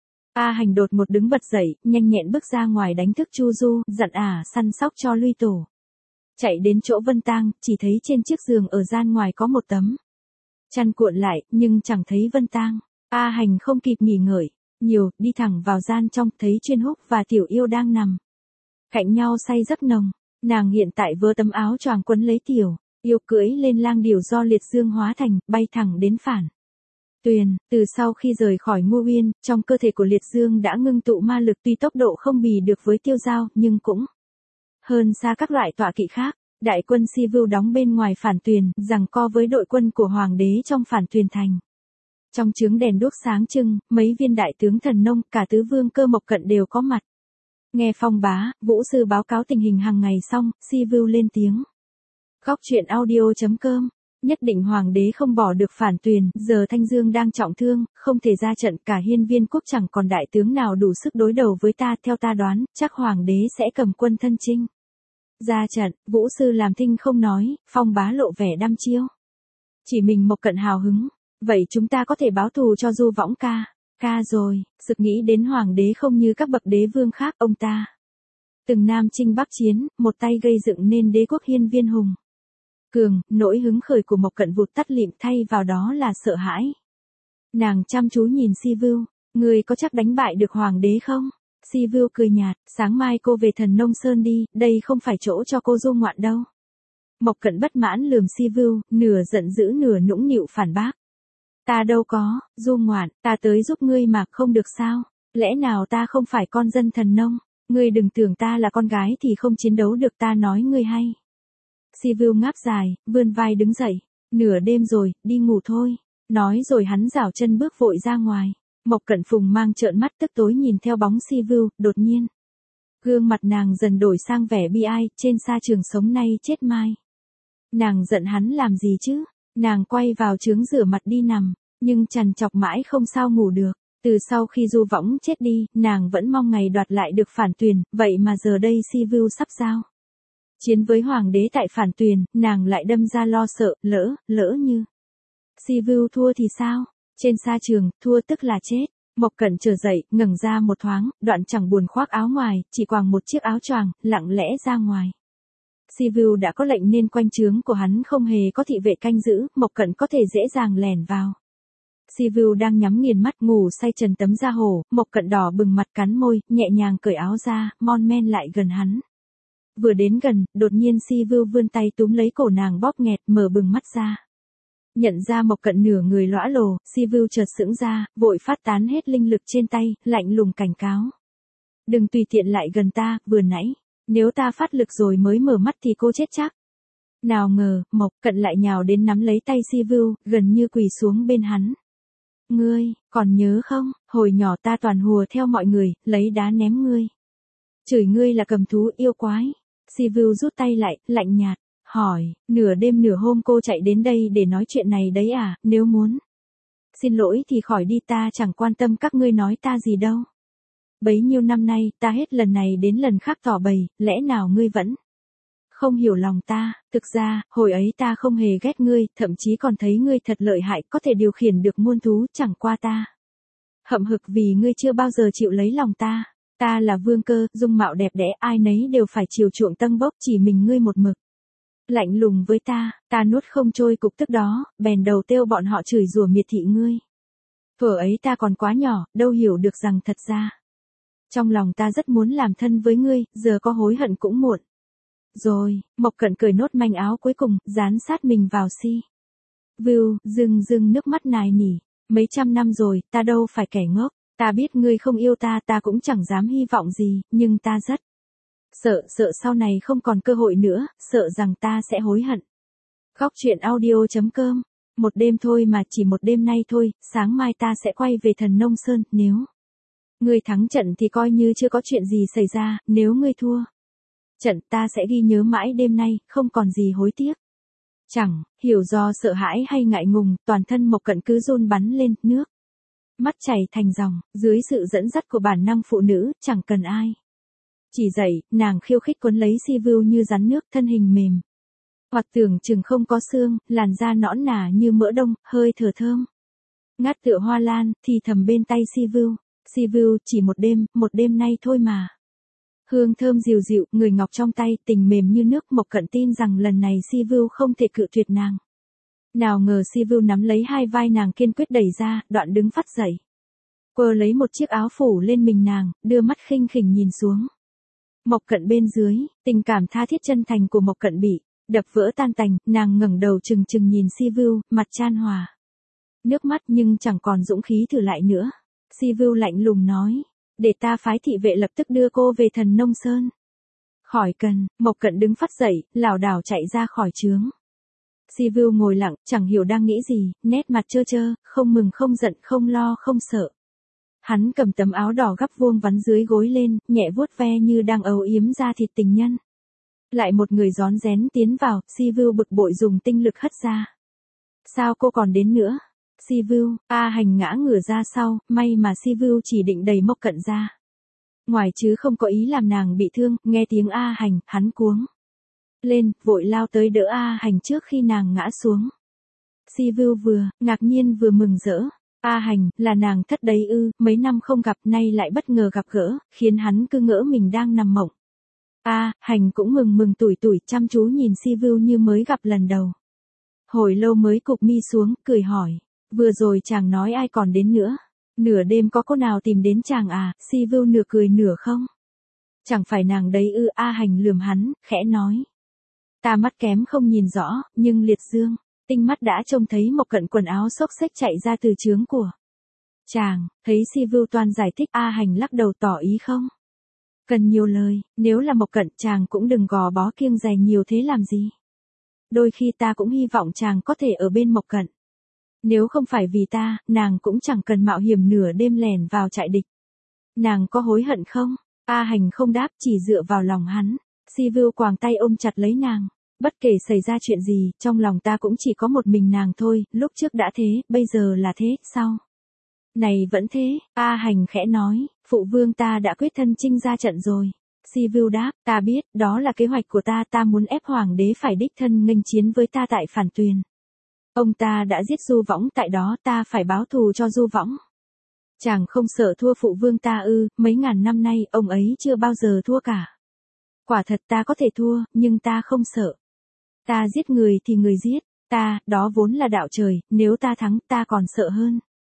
S1: A Hành đột một đứng bật dậy, nhanh nhẹn bước ra ngoài đánh thức Chu Du, dặn săn sóc cho Luy Tổ. Chạy đến chỗ Vân Tang, chỉ thấy trên chiếc giường ở gian ngoài có một tấm chăn cuộn lại, nhưng chẳng thấy Vân Tang. A Hành không kịp nghỉ ngợi nhiều, đi thẳng vào gian trong, thấy Chuyên Húc và Tiểu Yêu đang nằm cạnh nhau say giấc nồng. Nàng hiện tại vớ tấm áo choàng quấn lấy Tiểu Yêu, cưỡi lên lang điểu do liệt dương hóa thành, bay thẳng đến Phản Tuyền. Từ sau khi rời khỏi Ngô Uyên, trong cơ thể của liệt dương đã ngưng tụ ma lực, tuy tốc độ không bì được với Tiêu Giao, nhưng cũng hơn xa các loại tọa kỵ khác. Đại quân Si Vưu đóng bên ngoài Phản Tuyền, giằng co với đội quân của hoàng đế trong Phản Tuyền thành. Trong chướng đèn đuốc sáng trưng, mấy viên đại tướng Thần Nông, cả tứ vương Cơ Mộc Cận đều có mặt. Nghe Phong bá, Vũ sư báo cáo tình hình hàng ngày xong, Si Vưu lên tiếng. Góc truyện audio.com. Nhất định hoàng đế không bỏ được Phản Tuyền, giờ Thanh Dương đang trọng thương, không thể ra trận, cả Hiên Viên quốc chẳng còn đại tướng nào đủ sức đối đầu với ta, theo ta đoán, chắc hoàng đế sẽ cầm quân thân chinh ra trận. Vũ sư làm thinh không nói, Phong bá lộ vẻ đăm chiêu. Chỉ mình Mộc Cận hào hứng. Vậy chúng ta có thể báo thù cho Du Võng ca rồi. Sực nghĩ đến hoàng đế không như các bậc đế vương khác, ông ta từng nam chinh bắc chiến, một tay gây dựng nên đế quốc Hiên Viên hùng cường. Nỗi hứng khởi của Mộc Cận vụt tắt lịm, thay vào đó là sợ hãi. Nàng chăm chú nhìn Si Vưu, người có chắc đánh bại được hoàng đế không? Si Vưu cười nhạt, sáng mai cô về Thần Nông Sơn đi, đây không phải chỗ cho cô du ngoạn đâu. Mộc Cận bất mãn lườm Si Vưu, nửa giận dữ nửa nũng nịu phản bác. Ta đâu có, du ngoạn, ta tới giúp ngươi mà, không được sao? Lẽ nào ta không phải con dân Thần Nông? Ngươi đừng tưởng ta là con gái thì không chiến đấu được, ta nói ngươi hay. Sivu ngáp dài, vươn vai đứng dậy. Nửa đêm rồi, đi ngủ thôi. Nói rồi hắn giảo chân bước vội ra ngoài. Mộc Cận Phùng mang trợn mắt tức tối nhìn theo bóng Sivu, đột nhiên. Gương mặt nàng dần đổi sang vẻ bi ai, trên sa trường sống nay chết mai. Nàng giận hắn làm gì chứ? Nàng quay vào chướng rửa mặt đi nằm, nhưng trằn trọc mãi không sao ngủ được. Từ sau khi Du Võng chết đi, nàng vẫn mong ngày đoạt lại được Phản Tuyền, vậy mà giờ đây Sivu sắp giao chiến với hoàng đế tại Phản Tuyền, nàng lại đâm ra lo sợ, lỡ như Sivu thua thì sao? Trên sa trường, thua tức là chết. Mộc Cẩn trở dậy, ngẩng ra một thoáng, đoạn chẳng buồn khoác áo ngoài, chỉ quàng một chiếc áo choàng, lặng lẽ ra ngoài. Sivu đã có lệnh nên quanh trướng của hắn không hề có thị vệ canh giữ, Mộc Cẩn có thể dễ dàng lẻn vào. Sivu đang nhắm nghiền mắt ngủ say trần tấm da hổ, Mộc Cận đỏ bừng mặt cắn môi, nhẹ nhàng cởi áo ra, mon men lại gần hắn. Vừa đến gần, đột nhiên Sivu vươn tay túm lấy cổ nàng bóp nghẹt, mở bừng mắt ra. Nhận ra Mộc Cận nửa người lõa lồ, Sivu chợt sững ra, vội phát tán hết linh lực trên tay, lạnh lùng cảnh cáo. Đừng tùy tiện lại gần ta, vừa nãy, nếu ta phát lực rồi mới mở mắt thì cô chết chắc. Nào ngờ, Mộc Cận lại nhào đến nắm lấy tay Sivu, gần như quỳ xuống bên hắn. Ngươi, còn nhớ không, hồi nhỏ ta toàn hùa theo mọi người, lấy đá ném ngươi. Chửi ngươi là cầm thú yêu quái. Sivu rút tay lại, lạnh nhạt, hỏi, nửa đêm nửa hôm cô chạy đến đây để nói chuyện này đấy à, nếu muốn. Xin lỗi thì khỏi đi, ta chẳng quan tâm các ngươi nói ta gì đâu. Bấy nhiêu năm nay, ta hết lần này đến lần khác tỏ bày, lẽ nào ngươi vẫn không hiểu lòng ta? Thực ra, hồi ấy ta không hề ghét ngươi, thậm chí còn thấy ngươi thật lợi hại, có thể điều khiển được muôn thú, chẳng qua ta hậm hực vì ngươi chưa bao giờ chịu lấy lòng ta. Ta là vương cơ, dung mạo đẹp đẽ, ai nấy đều phải chiều chuộng tâng bốc, chỉ mình ngươi một mực lạnh lùng với ta nuốt không trôi cục tức đó, bèn đầu têu bọn họ chửi rủa miệt thị ngươi. Thuở ấy ta còn quá nhỏ, đâu hiểu được rằng thật ra trong lòng ta rất muốn làm thân với ngươi, giờ có hối hận cũng muộn. Rồi, Mộc Cận cởi nốt manh áo cuối cùng, dán sát mình vào Sivu, rưng nước mắt nài nỉ. Mấy trăm năm rồi, ta đâu phải kẻ ngốc. Ta biết ngươi không yêu ta, ta cũng chẳng dám hy vọng gì, nhưng ta rất sợ sau này không còn cơ hội nữa, sợ rằng ta sẽ hối hận. Góc truyện audio.com. Một đêm thôi mà, chỉ một đêm nay thôi, sáng mai ta sẽ quay về Thần Nông Sơn, nếu ngươi thắng trận thì coi như chưa có chuyện gì xảy ra, nếu ngươi thua trận ta sẽ ghi nhớ mãi đêm nay, không còn gì hối tiếc. Chẳng hiểu do sợ hãi hay ngại ngùng, toàn thân Mộc Cận cứ run bắn lên, nước mắt chảy thành dòng, dưới sự dẫn dắt của bản năng phụ nữ, chẳng cần ai chỉ dạy, nàng khiêu khích quấn lấy Sivu như rắn nước, thân hình mềm hoặc tưởng chừng không có xương, làn da nõn nà như mỡ đông, hơi thở thơm ngát tựa hoa lan, thì thầm bên tay Sivu. Sivu, chỉ một đêm nay thôi mà. Hương thơm dịu dịu, người ngọc trong tay, tình mềm như nước. Mộc Cận tin rằng lần này Sivu không thể cự tuyệt nàng. Nào ngờ Sivu nắm lấy hai vai nàng kiên quyết đẩy ra, đoạn đứng phắt dậy. Quơ lấy một chiếc áo phủ lên mình nàng, đưa mắt khinh khỉnh nhìn xuống. Mộc Cận bên dưới, tình cảm tha thiết chân thành của Mộc Cận bị đập vỡ tan tành, nàng ngẩng đầu trừng trừng nhìn Sivu, mặt chan hòa nước mắt nhưng chẳng còn dũng khí thử lại nữa. Sivu lạnh lùng nói, để ta phái thị vệ lập tức đưa cô về Thần Nông Sơn. Khỏi cần. Mộc Cận đứng phắt dậy, lảo đảo chạy ra khỏi trướng. Sivu ngồi lặng, chẳng hiểu đang nghĩ gì, nét mặt trơ trơ, không mừng không giận, không lo không sợ. Hắn cầm tấm áo đỏ gấp vuông vắn dưới gối lên, nhẹ vuốt ve như đang âu yếm da thịt tình nhân. Lại một người rón rén tiến vào, Sivu bực bội dùng tinh lực hất ra. Sao cô còn đến nữa? Sivu, A Hành ngã ngửa ra sau, may mà Sivu chỉ định đẩy Mộc Cận ra ngoài chứ không có ý làm nàng bị thương. Nghe tiếng A Hành, hắn cuống lên, vội lao tới đỡ A Hành trước khi nàng ngã xuống. Sivu vừa ngạc nhiên vừa mừng rỡ. A Hành, là nàng thất đấy ư? Mấy năm không gặp, nay lại bất ngờ gặp gỡ, khiến hắn cứ ngỡ mình đang nằm mộng. A Hành cũng mừng tủi tủi, chăm chú nhìn Sivu như mới gặp lần đầu. Hồi lâu mới cụp mi xuống, cười hỏi, vừa rồi chàng nói ai còn đến nữa? Nửa đêm có cô nào tìm đến chàng à? Sivu nửa cười nửa không. Chẳng phải nàng đấy ư? A Hành lườm hắn, khẽ nói. Ta mắt kém không nhìn rõ, nhưng liệt dương tinh mắt đã trông thấy Mộc Cận quần áo xốc xếch chạy ra từ trướng của chàng. Thấy Sivu toan giải thích, A Hành lắc đầu tỏ ý không cần nhiều lời, nếu là Mộc Cận chàng cũng đừng gò bó kiêng dè nhiều thế làm gì. đôi khi ta cũng hy vọng chàng có thể ở bên Mộc Cận. Nếu không phải vì ta, nàng cũng chẳng cần mạo hiểm nửa đêm lẻn vào trại địch. Nàng có hối hận không? A Hành không đáp, chỉ dựa vào lòng hắn. Sivu quàng tay ôm chặt lấy nàng. Bất kể xảy ra chuyện gì, trong lòng ta cũng chỉ có một mình nàng thôi, lúc trước đã thế, bây giờ là thế, sao? Này vẫn thế, A Hành khẽ nói, phụ vương ta đã quyết thân chinh ra trận rồi. Sivu đáp, ta biết, đó là kế hoạch của ta muốn ép hoàng đế phải đích thân nghênh chiến với ta tại Phản Tuyền. Ông ta đã giết Du Võng tại đó, ta phải báo thù cho Du Võng. Chàng không sợ thua phụ vương ta ư? Mấy ngàn năm nay, ông ấy chưa bao giờ thua cả. Quả thật ta có thể thua, nhưng ta không sợ. Ta giết người thì người giết, đó vốn là đạo trời, nếu ta thắng, ta còn sợ hơn.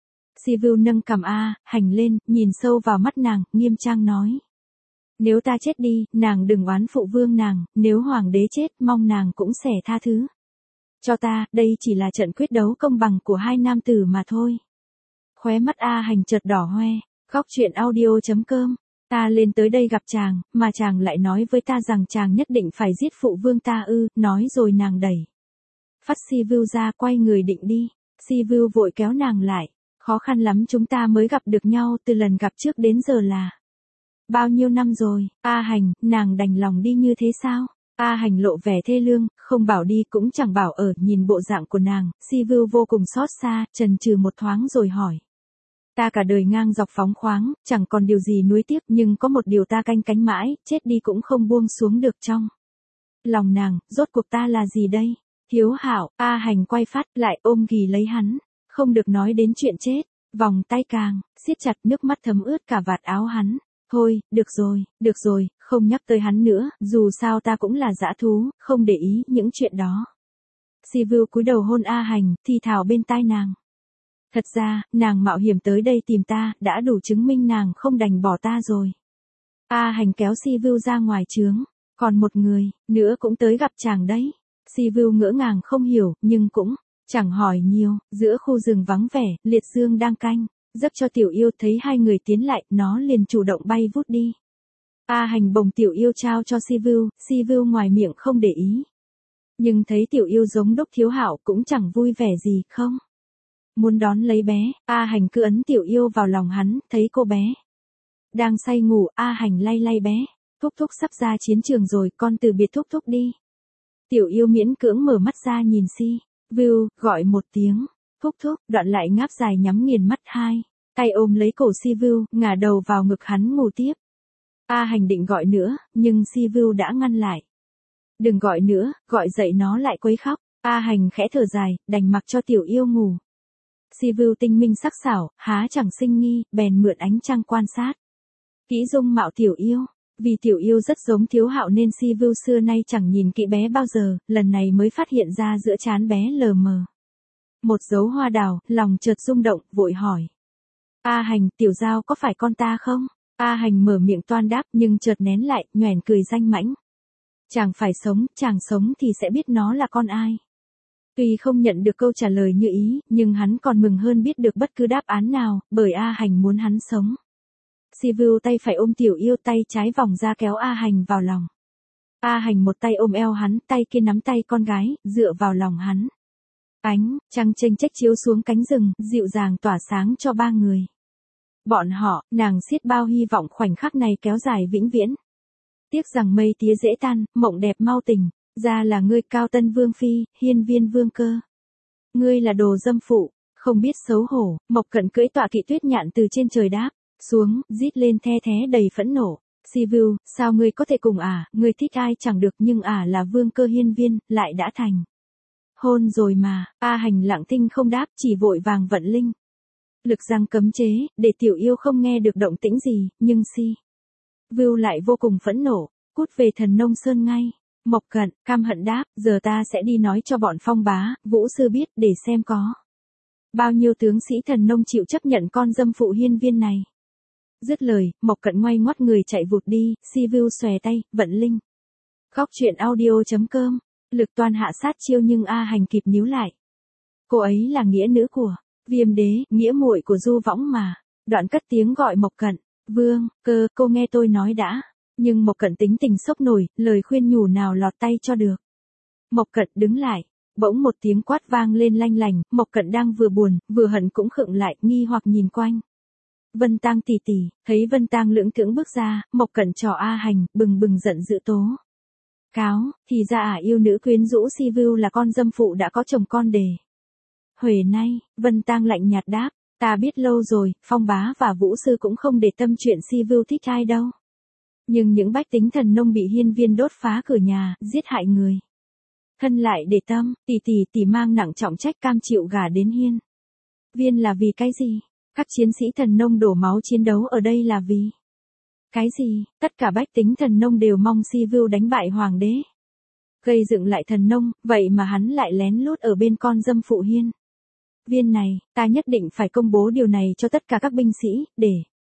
S1: Sivu nâng cằm A Hành lên, nhìn sâu vào mắt nàng, nghiêm trang nói. Nếu ta chết đi, nàng đừng oán phụ vương nàng, nếu hoàng đế chết, mong nàng cũng sẽ tha thứ. Cho ta, đây chỉ là trận quyết đấu công bằng của hai nam tử mà thôi. Khóe mắt A Hành chợt đỏ hoe, khóc chuyện audio.com. Ta lên tới đây gặp chàng, mà chàng lại nói với ta rằng chàng nhất định phải giết phụ vương ta ư? Nói rồi nàng đẩy phát Sivu ra, quay người định đi. Sivu vội kéo nàng lại. Khó khăn lắm chúng ta mới gặp được nhau, từ lần gặp trước đến giờ là bao nhiêu năm rồi? A Hành, nàng đành lòng đi như thế sao? A Hành lộ vẻ thê lương, không bảo đi cũng chẳng bảo ở, nhìn bộ dạng của nàng, Sivu vô cùng xót xa, chần chừ một thoáng rồi hỏi. Ta cả đời ngang dọc phóng khoáng, chẳng còn điều gì nuối tiếc, nhưng có một điều ta canh cánh mãi, chết đi cũng không buông xuống được trong lòng nàng, rốt cuộc ta là gì đây? Hiếu hảo. A Hành quay phát lại ôm ghì lấy hắn, không được nói đến chuyện chết, vòng tay càng siết chặt, nước mắt thấm ướt cả vạt áo hắn. Thôi, được rồi, không nhắc tới hắn nữa, dù sao ta cũng là dã thú, không để ý những chuyện đó. Sivu cúi đầu hôn A Hành, thì thào bên tai nàng. Thật ra, nàng mạo hiểm tới đây tìm ta, đã đủ chứng minh nàng không đành bỏ ta rồi. A Hành kéo Sivu ra ngoài trướng, còn một người nữa cũng tới gặp chàng đấy. Sivu ngỡ ngàng không hiểu, nhưng cũng chẳng hỏi nhiều. Giữa khu rừng vắng vẻ, Liệt Dương đang canh giấc cho Tiểu Yêu, thấy hai người tiến lại, nó liền chủ động bay vút đi. A Hành bồng Tiểu Yêu trao cho Sivu ngoài miệng không để ý. Nhưng thấy Tiểu Yêu giống Đốc Thiếu Hạo cũng chẳng vui vẻ gì, không muốn đón lấy bé. A Hành cứ ấn Tiểu Yêu vào lòng hắn, thấy cô bé đang say ngủ, A Hành lay lay bé. Thúc thúc sắp ra chiến trường rồi, con từ biệt thúc thúc đi. Tiểu Yêu miễn cưỡng mở mắt ra nhìn Sivu, gọi một tiếng. Thúc thúc, đoạn lại ngáp dài nhắm nghiền mắt, hai tay ôm lấy cổ Sivu, ngả đầu vào ngực hắn ngủ tiếp. A Hành định gọi nữa, nhưng Sivu đã ngăn lại. Đừng gọi nữa, gọi dậy nó lại quấy khóc. A Hành khẽ thở dài, đành mặc cho Tiểu Yêu ngủ. Sivu tinh minh sắc sảo, há chẳng sinh nghi, bèn mượn ánh trăng quan sát kỹ dung mạo Tiểu Yêu. Vì Tiểu Yêu rất giống Thiếu Hạo nên Sivu xưa nay chẳng nhìn kỹ bé bao giờ, lần này mới phát hiện ra giữa trán bé lờ mờ một dấu hoa đào, lòng chợt rung động, vội hỏi. A Hành, Tiểu Giao có phải con ta không? A Hành mở miệng toan đáp, nhưng chợt nén lại, nhoẻn cười danh mãnh. Chàng phải sống, chàng sống thì sẽ biết nó là con ai. Tuy không nhận được câu trả lời như ý, nhưng hắn còn mừng hơn biết được bất cứ đáp án nào, bởi A Hành muốn hắn sống. Sivu tay phải ôm Tiểu Yêu, tay trái vòng ra kéo A Hành vào lòng. A Hành một tay ôm eo hắn, tay kia nắm tay con gái, dựa vào lòng hắn. Ánh trăng chênh chếch chiếu xuống cánh rừng, dịu dàng tỏa sáng cho ba người. Bọn họ, nàng xiết bao hy vọng khoảnh khắc này kéo dài vĩnh viễn. Tiếc rằng mây tía dễ tan, mộng đẹp mau tỉnh, ra là ngươi Cao Tân Vương Phi, Hiên Viên Vương Cơ. Ngươi là đồ dâm phụ, không biết xấu hổ. Mộc Cận cưỡi tọa kỵ tuyết nhạn từ trên trời đáp xuống, rít lên the thé đầy phẫn nộ. Sivu, sao ngươi có thể cùng ngươi thích ai chẳng được, nhưng là Vương Cơ Hiên Viên, lại đã thành hôn rồi mà. A Hành lặng thinh không đáp, chỉ vội vàng vận linh lực răng cấm chế, để Tiểu Yêu không nghe được động tĩnh gì, nhưng Sivu lại vô cùng phẫn nộ, cút về Thần Nông Sơn ngay. Mộc Cận căm hận đáp, giờ ta sẽ đi nói cho bọn Phong Bá, Vũ Sư biết, để xem có bao nhiêu tướng sĩ Thần Nông chịu chấp nhận con dâm phụ Hiên Viên này. Dứt lời, Mộc Cận ngoay ngoắt người chạy vụt đi, Sivu xòe tay, vận linh. Khóc chuyện audio.com, lực toàn hạ sát chiêu nhưng A Hành kịp níu lại. Cô ấy là nghĩa nữ của Viêm Đế, nghĩa muội của Du Võng mà. Đoạn cất tiếng gọi Mộc Cận, Vương Cơ, cô nghe tôi nói đã. Nhưng Mộc Cận tính tình sốc nổi, lời khuyên nhủ nào lọt tay cho được. Mộc Cận đứng lại. Bỗng một tiếng quát vang lên lanh lành, Mộc Cận đang vừa buồn, vừa hận cũng khựng lại, nghi hoặc nhìn quanh. Vân Tang tỷ tỷ, thấy Vân Tang lưỡng thững bước ra, Mộc Cận trỏ A Hành, bừng bừng giận dữ tố. Cáo, thì ra yêu nữ quyến rũ Si View là con dâm phụ đã có chồng con đề. Huề nay, Vân Tang lạnh nhạt đáp, ta biết lâu rồi, Phong Bá và Vũ Sư cũng không để tâm chuyện Si View thích ai đâu. Nhưng những bách tính thần nông bị hiên viên đốt phá cửa nhà, giết hại người. Thân lại để tâm, tỷ mang nặng trọng trách cam chịu gả đến hiên viên là vì cái gì? Các chiến sĩ thần nông đổ máu chiến đấu ở đây là vì cái gì? Tất cả bách tính thần nông đều mong Si View đánh bại hoàng đế. Gây dựng lại thần nông, vậy mà hắn lại lén lút ở bên con dâm phụ hiên viên này, ta nhất định phải công bố điều này cho tất cả các binh sĩ, để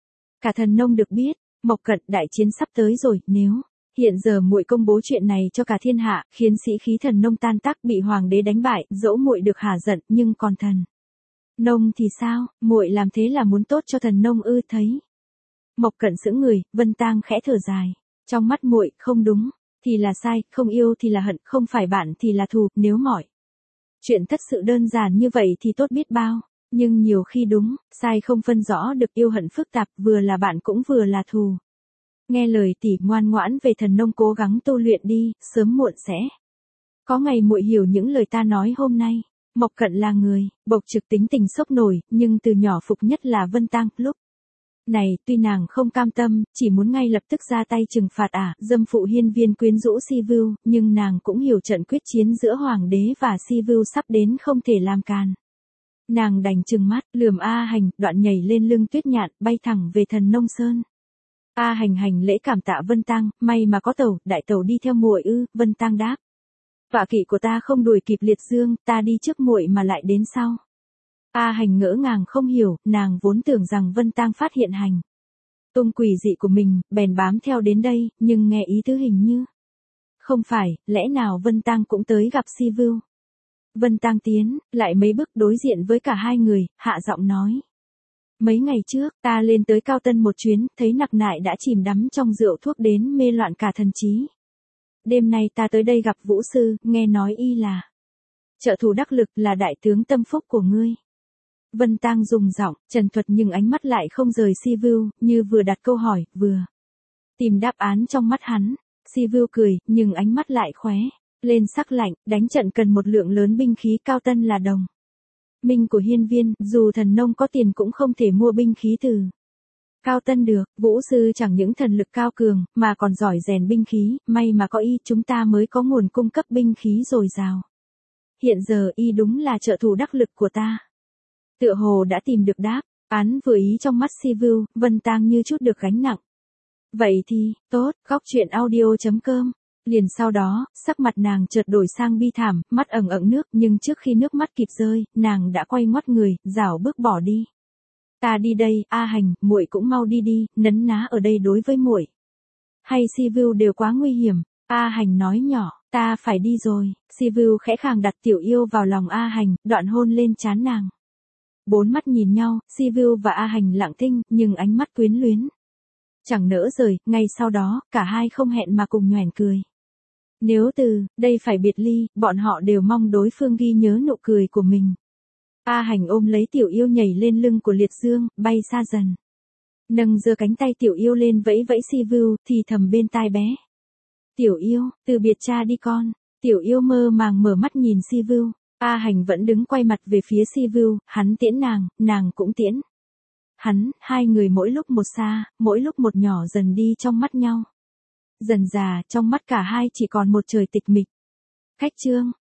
S1: cả thần nông được biết. Mộc Cận, đại chiến sắp tới rồi, nếu hiện giờ muội công bố chuyện này cho cả thiên hạ, khiến sĩ khí thần nông tan tác, bị hoàng đế đánh bại, dẫu muội được hả giận, nhưng còn thần nông thì sao? Muội làm thế là muốn tốt cho thần nông ư? Thấy Mộc Cận sững người, Vân Tang khẽ thở dài. Trong mắt muội, không đúng thì là sai, không yêu thì là hận, không phải bạn thì là thù, nếu mọi chuyện thật sự đơn giản như vậy thì tốt biết bao. Nhưng nhiều khi đúng, sai không phân rõ được, yêu hận phức tạp, vừa là bạn cũng vừa là thù. Nghe lời tỷ, ngoan ngoãn về thần nông cố gắng tu luyện đi, sớm muộn sẽ có ngày muội hiểu những lời ta nói hôm nay. Mộc Cận là người bộc trực, tính tình sốc nổi, nhưng từ nhỏ phục nhất là Vân Tang. Lúc này, tuy nàng không cam tâm, chỉ muốn ngay lập tức ra tay trừng phạt dâm phụ hiên viên quyến rũ Si View, nhưng nàng cũng hiểu trận quyết chiến giữa hoàng đế và Si View sắp đến không thể làm càn. Nàng đành trừng mắt, lườm A Hành, đoạn nhảy lên lưng Tuyết Nhạn, bay thẳng về thần nông sơn. A Hành hành lễ cảm tạ Vân Tang, may mà có tẩu, đại tẩu đi theo muội ư? Vân Tang đáp. Tọa kỵ của ta không đuổi kịp Liệt Dương, ta đi trước muội mà lại đến sau. A Hành ngỡ ngàng không hiểu, nàng vốn tưởng rằng Vân Tang phát hiện hành tung quỷ dị của mình, bèn bám theo đến đây, nhưng nghe ý tứ hình như không phải, lẽ nào Vân Tang cũng tới gặp Si View? Vân Tang tiến lại mấy bước đối diện với cả hai người, hạ giọng nói. Mấy ngày trước, ta lên tới Cao Tân một chuyến, thấy nặc nại đã chìm đắm trong rượu thuốc đến mê loạn cả thần trí. Đêm nay ta tới đây gặp Vũ Sư, nghe nói y là trợ thủ đắc lực, là đại tướng tâm phúc của ngươi. Vân Tang dùng giọng trần thuật, nhưng ánh mắt lại không rời Si View, như vừa đặt câu hỏi, vừa tìm đáp án trong mắt hắn. Si View cười, nhưng ánh mắt lại khóe lên sắc lạnh. Đánh trận cần một lượng lớn binh khí, Cao Tân là đồng minh của hiên viên, dù thần nông có tiền cũng không thể mua binh khí từ Cao Tân được. Vũ Sư chẳng những thần lực cao cường, mà còn giỏi rèn binh khí, may mà có y, chúng ta mới có nguồn cung cấp binh khí dồi dào. Hiện giờ y đúng là trợ thủ đắc lực của ta. Tựa hồ đã tìm được đáp án vừa ý trong mắt Si View, Vân Tang như chút được gánh nặng. Vậy thì, tốt, góc truyện audio.com. Liền sau đó, sắc mặt nàng chợt đổi sang bi thảm, mắt ẩn ẩn nước, nhưng trước khi nước mắt kịp rơi, nàng đã quay ngoắt người, rảo bước bỏ đi. Ta đi đây, A Hành, muội cũng mau đi đi, nấn ná ở đây đối với muội hay Si View đều quá nguy hiểm. A Hành nói nhỏ, ta phải đi rồi. Si View khẽ khàng đặt tiểu yêu vào lòng A Hành, đoạn hôn lên trán nàng. Bốn mắt nhìn nhau, Si View và A Hành lặng thinh, nhưng ánh mắt quyến luyến chẳng nỡ rời. Ngay sau đó, cả hai không hẹn mà cùng nhoẻn cười. Nếu từ đây phải biệt ly, bọn họ đều mong đối phương ghi nhớ nụ cười của mình. A Hành ôm lấy tiểu yêu nhảy lên lưng của Liệt Dương, bay xa dần. Nâng giơ cánh tay tiểu yêu lên vẫy vẫy Si View, thì thầm bên tai bé. Tiểu yêu, từ biệt cha đi con. Tiểu yêu mơ màng mở mắt nhìn Si View. A Hành vẫn đứng quay mặt về phía Si View, hắn tiễn nàng cũng tiễn hắn, hai người mỗi lúc một xa, mỗi lúc một nhỏ dần đi trong mắt nhau. Dần dà, trong mắt cả hai chỉ còn một trời tịch mịch. Khách chương